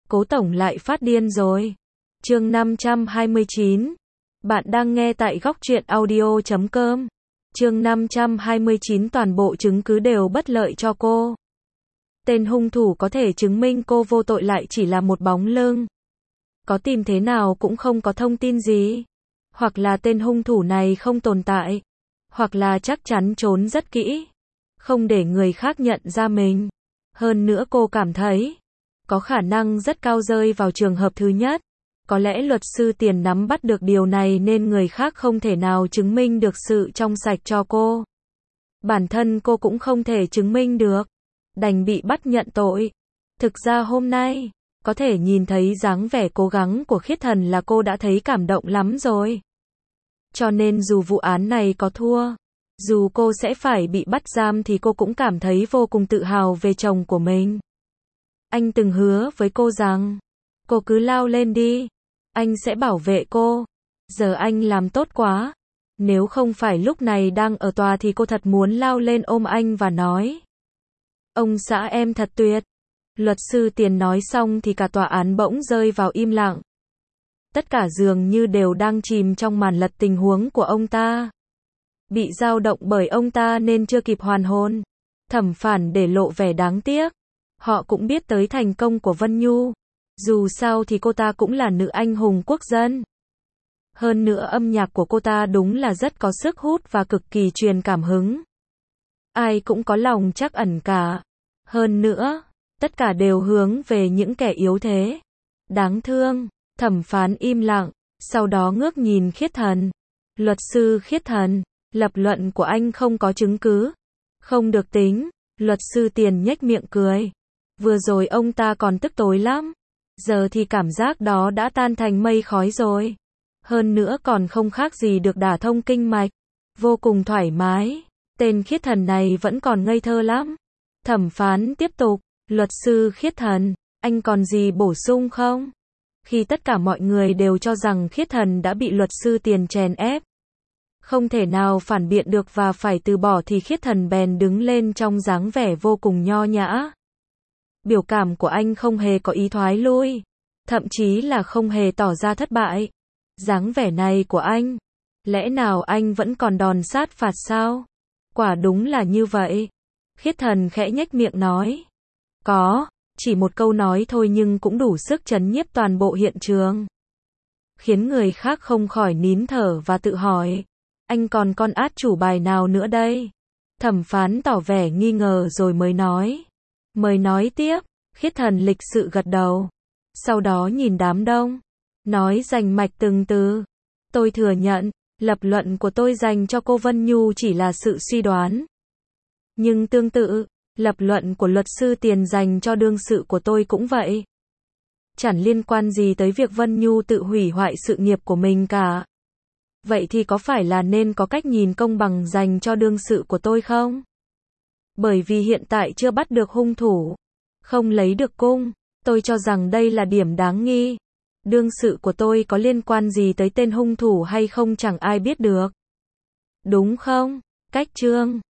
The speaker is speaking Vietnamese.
Cố tổng lại phát điên rồi. Chương 529. Bạn đang nghe tại góc truyện audio.com. Chương 529, toàn bộ chứng cứ đều bất lợi cho cô. Tên hung thủ có thể chứng minh cô vô tội lại chỉ là một bóng lưng. Có tìm thế nào cũng không có thông tin gì. Hoặc là tên hung thủ này không tồn tại. Hoặc là chắc chắn trốn rất kỹ. Không để người khác nhận ra mình. Hơn nữa cô cảm thấy có khả năng rất cao rơi vào trường hợp thứ nhất. Có lẽ luật sư Tiền nắm bắt được điều này nên người khác không thể nào chứng minh được sự trong sạch cho cô. Bản thân cô cũng không thể chứng minh được. Đành bị bắt nhận tội. Thực ra hôm nay, có thể nhìn thấy dáng vẻ cố gắng của Khiết Thần là cô đã thấy cảm động lắm rồi. Cho nên dù vụ án này có thua, dù cô sẽ phải bị bắt giam thì cô cũng cảm thấy vô cùng tự hào về chồng của mình. Anh từng hứa với cô rằng, cô cứ lao lên đi, anh sẽ bảo vệ cô. Giờ anh làm tốt quá. Nếu không phải lúc này đang ở tòa thì cô thật muốn lao lên ôm anh và nói: ông xã em thật tuyệt. Luật sư Tiền nói xong thì cả tòa án bỗng rơi vào im lặng. Tất cả dường như đều đang chìm trong màn lật tình huống của ông ta. Bị dao động bởi ông ta nên chưa kịp hoàn hồn. Thẩm phán để lộ vẻ đáng tiếc. Họ cũng biết tới thành công của Vân Nhu. Dù sao thì cô ta cũng là nữ anh hùng quốc dân. Hơn nữa âm nhạc của cô ta đúng là rất có sức hút và cực kỳ truyền cảm hứng. Ai cũng có lòng trắc ẩn cả. Hơn nữa, tất cả đều hướng về những kẻ yếu thế. Đáng thương. Thẩm phán im lặng, sau đó ngước nhìn Khiết Thần. Luật sư Khiết Thần, lập luận của anh không có chứng cứ. Không được tính. Luật sư Tiền nhếch miệng cười. Vừa rồi ông ta còn tức tối lắm. Giờ thì cảm giác đó đã tan thành mây khói rồi. Hơn nữa còn không khác gì được đả thông kinh mạch. Vô cùng thoải mái. Tên Khiết Thần này vẫn còn ngây thơ lắm. Thẩm phán tiếp tục. Luật sư Khiết Thần, anh còn gì bổ sung không? Khi tất cả mọi người đều cho rằng Khiết Thần đã bị luật sư Tiền chèn ép, không thể nào phản biện được và phải từ bỏ thì Khiết Thần bèn đứng lên trong dáng vẻ vô cùng nho nhã. Biểu cảm của anh không hề có ý thoái lui, thậm chí là không hề tỏ ra thất bại. Dáng vẻ này của anh, lẽ nào anh vẫn còn đòn sát phạt sao? Quả đúng là như vậy. Khiết Thần khẽ nhếch miệng nói. Có, chỉ một câu nói thôi nhưng cũng đủ sức trấn nhiếp toàn bộ hiện trường. Khiến người khác không khỏi nín thở và tự hỏi, anh còn con át chủ bài nào nữa đây? Thẩm phán tỏ vẻ nghi ngờ rồi mới nói. Mời nói tiếp. Khiết Thần lịch sự gật đầu. Sau đó nhìn đám đông, nói rành mạch từng từ. Tôi thừa nhận, lập luận của tôi dành cho cô Vân Nhu chỉ là sự suy đoán. Nhưng tương tự, lập luận của luật sư Tiền dành cho đương sự của tôi cũng vậy. Chẳng liên quan gì tới việc Vân Nhu tự hủy hoại sự nghiệp của mình cả. Vậy thì có phải là nên có cách nhìn công bằng dành cho đương sự của tôi không? Bởi vì hiện tại chưa bắt được hung thủ, không lấy được cung, tôi cho rằng đây là điểm đáng nghi. Đương sự của tôi có liên quan gì tới tên hung thủ hay không chẳng ai biết được. Đúng không? Cách chương